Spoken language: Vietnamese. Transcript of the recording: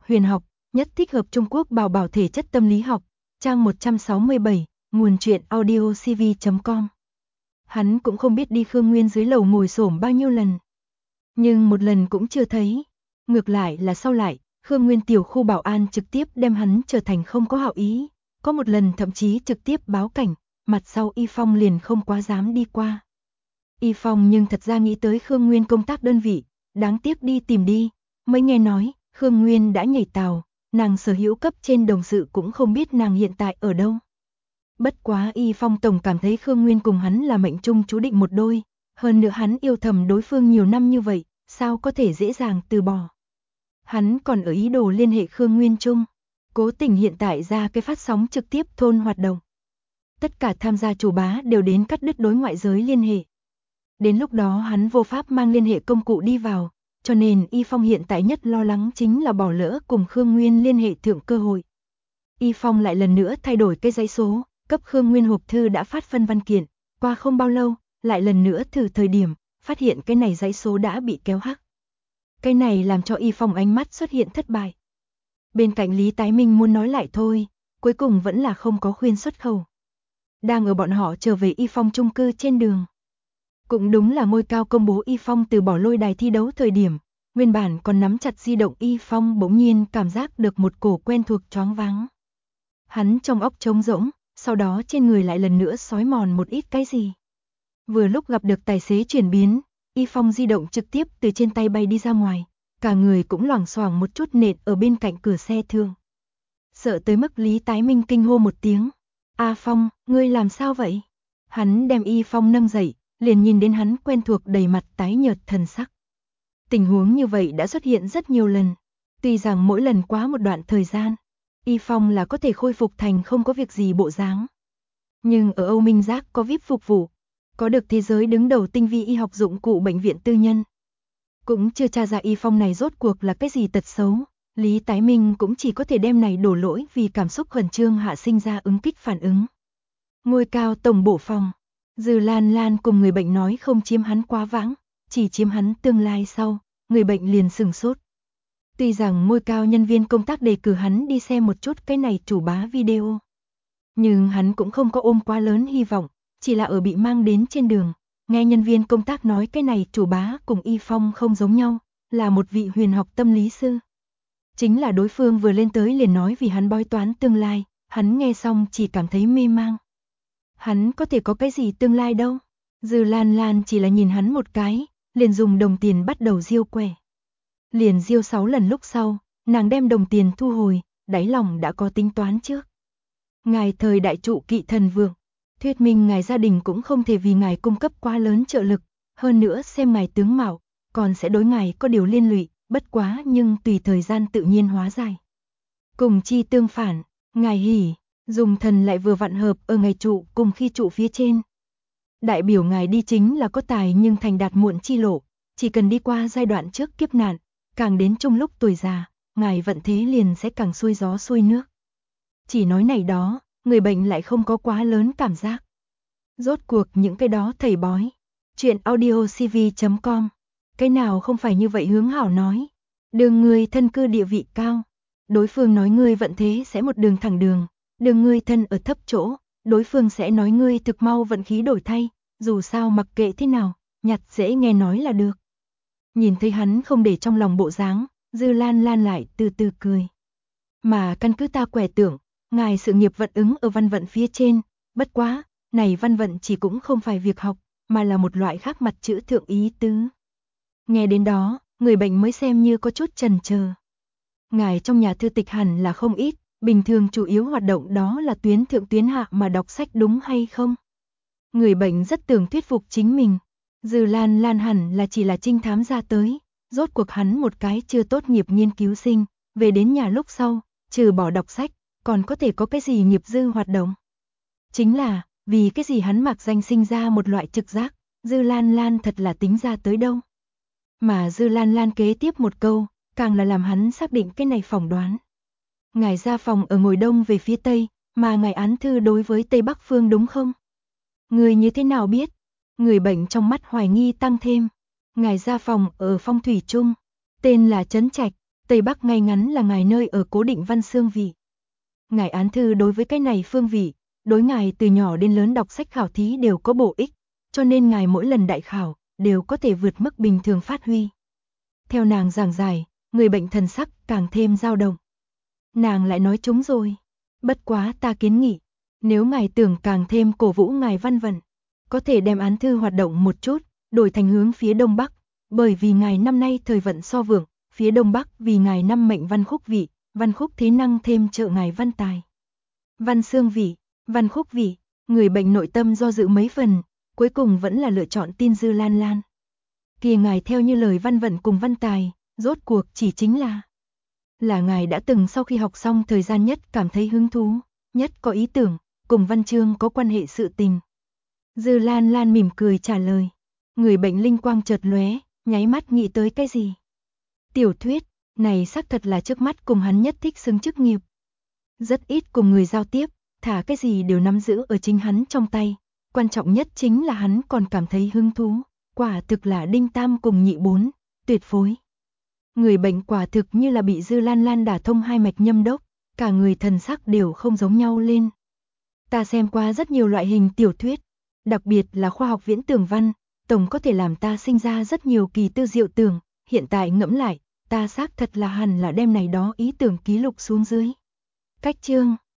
huyền học, nhất thích hợp Trung Quốc bảo bảo thể chất tâm lý học, trang 167, nguồn truyện audiocv.com. Hắn cũng không biết đi Khương Nguyên dưới lầu ngồi xổm bao nhiêu lần. Nhưng một lần cũng chưa thấy. Ngược lại là sau lại, Khương Nguyên tiểu khu bảo an trực tiếp đem hắn trở thành không có hảo ý. Có một lần thậm chí trực tiếp báo cảnh, mặt sau Y Phong liền không quá dám đi qua. Y Phong nhưng thật ra nghĩ tới Khương Nguyên công tác đơn vị, đáng tiếc đi tìm đi, mới nghe nói, Khương Nguyên đã nhảy tàu, nàng sở hữu cấp trên đồng sự cũng không biết nàng hiện tại ở đâu. Bất quá Y Phong tổng cảm thấy Khương Nguyên cùng hắn là mệnh chung chú định một đôi, hơn nữa hắn yêu thầm đối phương nhiều năm như vậy, sao có thể dễ dàng từ bỏ. Hắn còn ở ý đồ liên hệ Khương Nguyên chung, cố tình hiện tại ra cái phát sóng trực tiếp thôn hoạt động. Tất cả tham gia chủ bá đều đến cắt đứt đối ngoại giới liên hệ. Đến lúc đó hắn vô pháp mang liên hệ công cụ đi vào, cho nên Y Phong hiện tại nhất lo lắng chính là bỏ lỡ cùng Khương Nguyên liên hệ thượng cơ hội. Y Phong lại lần nữa thay đổi cái dãy số, cấp Khương Nguyên hộp thư đã phát phân văn kiện, qua không bao lâu, lại lần nữa thử thời điểm, phát hiện cái này dãy số đã bị kéo hắc. Cái này làm cho Y Phong ánh mắt xuất hiện thất bại. Bên cạnh Lý Tái Minh muốn nói lại thôi, cuối cùng vẫn là không có khuyên xuất khẩu. Đang ở bọn họ trở về Y Phong chung cư trên đường. Cũng đúng là ngôi cao công bố Y Phong từ bỏ lôi đài thi đấu thời điểm, nguyên bản còn nắm chặt di động Y Phong bỗng nhiên cảm giác được một cổ quen thuộc choáng váng. Hắn trong óc trống rỗng, sau đó trên người lại lần nữa xói mòn một ít cái gì. Vừa lúc gặp được tài xế chuyển biến, Y Phong di động trực tiếp từ trên tay bay đi ra ngoài, cả người cũng loảng xoảng một chút nện ở bên cạnh cửa xe thương. Sợ tới mức Lý Tái Minh kinh hô một tiếng. A Phong, ngươi làm sao vậy? Hắn đem Y Phong nâng dậy, liền nhìn đến hắn quen thuộc đầy mặt tái nhợt thần sắc. Tình huống như vậy đã xuất hiện rất nhiều lần. Tuy rằng mỗi lần quá một đoạn thời gian, Y Phong là có thể khôi phục thành không có việc gì bộ dáng. Nhưng ở Âu Minh Giác có VIP phục vụ, có được thế giới đứng đầu tinh vi y học dụng cụ bệnh viện tư nhân. Cũng chưa tra ra Y Phong này rốt cuộc là cái gì tật xấu, Lý Tái Minh cũng chỉ có thể đem này đổ lỗi vì cảm xúc khẩn trương hạ sinh ra ứng kích phản ứng. Ngôi cao tổng bổ phòng, Dư Lan Lan cùng người bệnh nói không chiếm hắn quá vãng, chỉ chiếm hắn tương lai sau, người bệnh liền sừng sốt. Tuy rằng ngôi cao nhân viên công tác đề cử hắn đi xem một chút cái này chủ bá video. Nhưng hắn cũng không có ôm quá lớn hy vọng, chỉ là ở bị mang đến trên đường, nghe nhân viên công tác nói cái này chủ bá cùng Y Phong không giống nhau, là một vị huyền học tâm lý sư. Chính là đối phương vừa lên tới liền nói vì hắn bói toán tương lai, hắn nghe xong chỉ cảm thấy mê mang. Hắn có thể có cái gì tương lai đâu. Dư Lan Lan chỉ là nhìn hắn một cái, liền dùng đồng tiền bắt đầu diêu quẻ. Liền diêu 6 lần lúc sau, nàng đem đồng tiền thu hồi, đáy lòng đã có tính toán trước. Ngài thời đại trụ kỵ thần vương, thuyết minh ngài gia đình cũng không thể vì ngài cung cấp quá lớn trợ lực, hơn nữa xem ngài tướng mạo, còn sẽ đối ngài có điều liên lụy, bất quá nhưng tùy thời gian tự nhiên hóa giải. Cùng chi tương phản, ngài hỉ, dùng thần lại vừa vặn hợp ở ngày trụ cùng khi trụ phía trên. Đại biểu ngài đi chính là có tài nhưng thành đạt muộn chi lộ, chỉ cần đi qua giai đoạn trước kiếp nạn, càng đến chung lúc tuổi già, ngài vận thế liền sẽ càng xuôi gió xuôi nước. Chỉ nói này đó, người bệnh lại không có quá lớn cảm giác. Rốt cuộc những cái đó thầy bói. Chuyện audiocv.com. Cái nào không phải như vậy hướng hảo nói. Đường người thân cư địa vị cao. Đối phương nói ngươi vận thế sẽ một đường thẳng đường. Đường ngươi thân ở thấp chỗ. Đối phương sẽ nói ngươi thực mau vận khí đổi thay. Dù sao mặc kệ thế nào, nhặt dễ nghe nói là được. Nhìn thấy hắn không để trong lòng bộ dáng, Dư Lan Lan lại từ từ cười. Mà căn cứ ta quẻ tưởng, ngài sự nghiệp vận ứng ở văn vận phía trên, bất quá, này văn vận chỉ cũng không phải việc học, mà là một loại khác mặt chữ thượng ý tứ. Nghe đến đó, người bệnh mới xem như có chút chần chờ. Ngài trong nhà thư tịch hẳn là không ít, bình thường chủ yếu hoạt động đó là tuyến thượng tuyến hạ mà đọc sách đúng hay không? Người bệnh rất tưởng thuyết phục chính mình. Dư Lan Lan hẳn là chỉ là trinh thám ra tới, rốt cuộc hắn một cái chưa tốt nghiệp nghiên cứu sinh, về đến nhà lúc sau, trừ bỏ đọc sách, còn có thể có cái gì nghiệp dư hoạt động. Chính là, vì cái gì hắn mặc danh sinh ra một loại trực giác, Dư Lan Lan thật là tính ra tới đâu. Mà Dư Lan Lan kế tiếp một câu, càng là làm hắn xác định cái này phỏng đoán. Ngài ra phòng ở ngồi đông về phía tây, mà ngài án thư đối với tây bắc phương đúng không? Người như thế nào biết? Người bệnh trong mắt hoài nghi tăng thêm. Ngài ra phòng ở phong thủy trung, tên là Trấn Trạch, Tây Bắc ngay ngắn là ngài nơi ở cố định Văn Xương Vị. Ngài án thư đối với cái này phương vị, đối ngài từ nhỏ đến lớn đọc sách khảo thí đều có bổ ích, cho nên ngài mỗi lần đại khảo, đều có thể vượt mức bình thường phát huy. Theo nàng giảng giải, người bệnh thần sắc càng thêm dao động. Nàng lại nói trúng rồi. Bất quá ta kiến nghị, nếu ngài tưởng càng thêm cổ vũ ngài văn vận, có thể đem án thư hoạt động một chút, đổi thành hướng phía đông bắc, bởi vì ngài năm nay thời vận so vượng, phía đông bắc vì ngài năm mệnh văn khúc vị, văn khúc thế năng thêm trợ ngài văn tài. Văn xương vị, văn khúc vị, người bệnh nội tâm do dự mấy phần, cuối cùng vẫn là lựa chọn tin Dư Lan Lan. Kia ngài theo như lời văn vận cùng văn tài, rốt cuộc chỉ chính là ngài đã từng sau khi học xong thời gian nhất cảm thấy hứng thú, nhất có ý tưởng, cùng văn chương có quan hệ sự tình. Dư Lan Lan mỉm cười trả lời. Người bệnh linh quang chợt lóe, nháy mắt nghĩ tới cái gì. Tiểu thuyết, này xác thật là trước mắt cùng hắn nhất thích xứng chức nghiệp. Rất ít cùng người giao tiếp, thả cái gì đều nắm giữ ở chính hắn trong tay. Quan trọng nhất chính là hắn còn cảm thấy hứng thú, quả thực là đinh tam cùng nhị bốn, tuyệt phối. Người bệnh quả thực như là bị Dư Lan Lan đả thông hai mạch nhâm đốc, cả người thần sắc đều không giống nhau lên. Ta xem qua rất nhiều loại hình tiểu thuyết, đặc biệt là khoa học viễn tưởng văn, tổng có thể làm ta sinh ra rất nhiều kỳ tư diệu tưởng, hiện tại ngẫm lại, ta xác thật là hẳn là đem này đó ý tưởng ký lục xuống dưới. Cách chương